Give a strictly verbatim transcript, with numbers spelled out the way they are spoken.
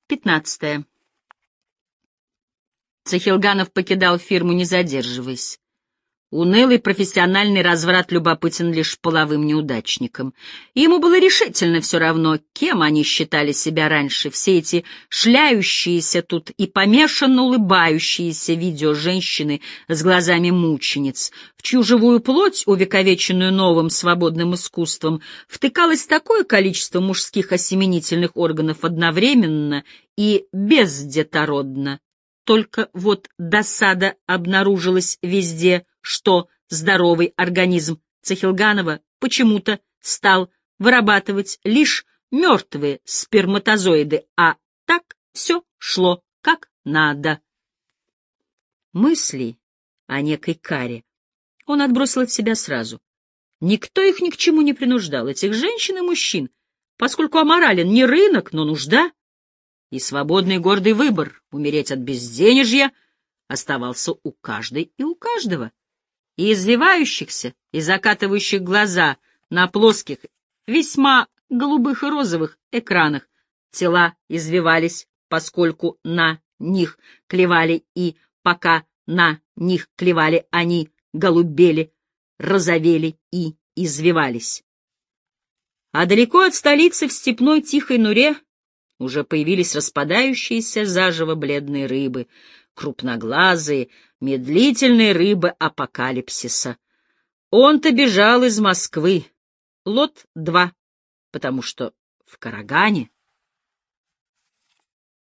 пятнадцатое. Цахилганов покидал фирму, не задерживаясь. Унылый профессиональный разврат любопытен лишь половым неудачникам. Ему было решительно все равно, кем они считали себя раньше, все эти шляющиеся тут и помешанно улыбающиеся видео-женщины с глазами мучениц, в чью живую плоть, увековеченную новым свободным искусством, втыкалось такое количество мужских осеменительных органов одновременно и бездетородно. Только вот досада обнаружилась везде, что здоровый организм Цахилганова почему-то стал вырабатывать лишь мертвые сперматозоиды, а так все шло как надо. Мысли о некой каре он отбросил от себя сразу. Никто их ни к чему не принуждал, этих женщин и мужчин, поскольку аморален не рынок, но нужда. И свободный гордый выбор — умереть от безденежья — оставался у каждой и у каждого. И извивающихся, и закатывающих глаза на плоских, весьма голубых и розовых экранах тела извивались, поскольку на них клевали, и пока на них клевали, они голубели, розовели и извивались. А далеко от столицы в степной тихой нуре уже появились распадающиеся заживо бледные рыбы, крупноглазые, медлительные рыбы апокалипсиса. Он-то бежал из Москвы, лот два, потому что в Карагане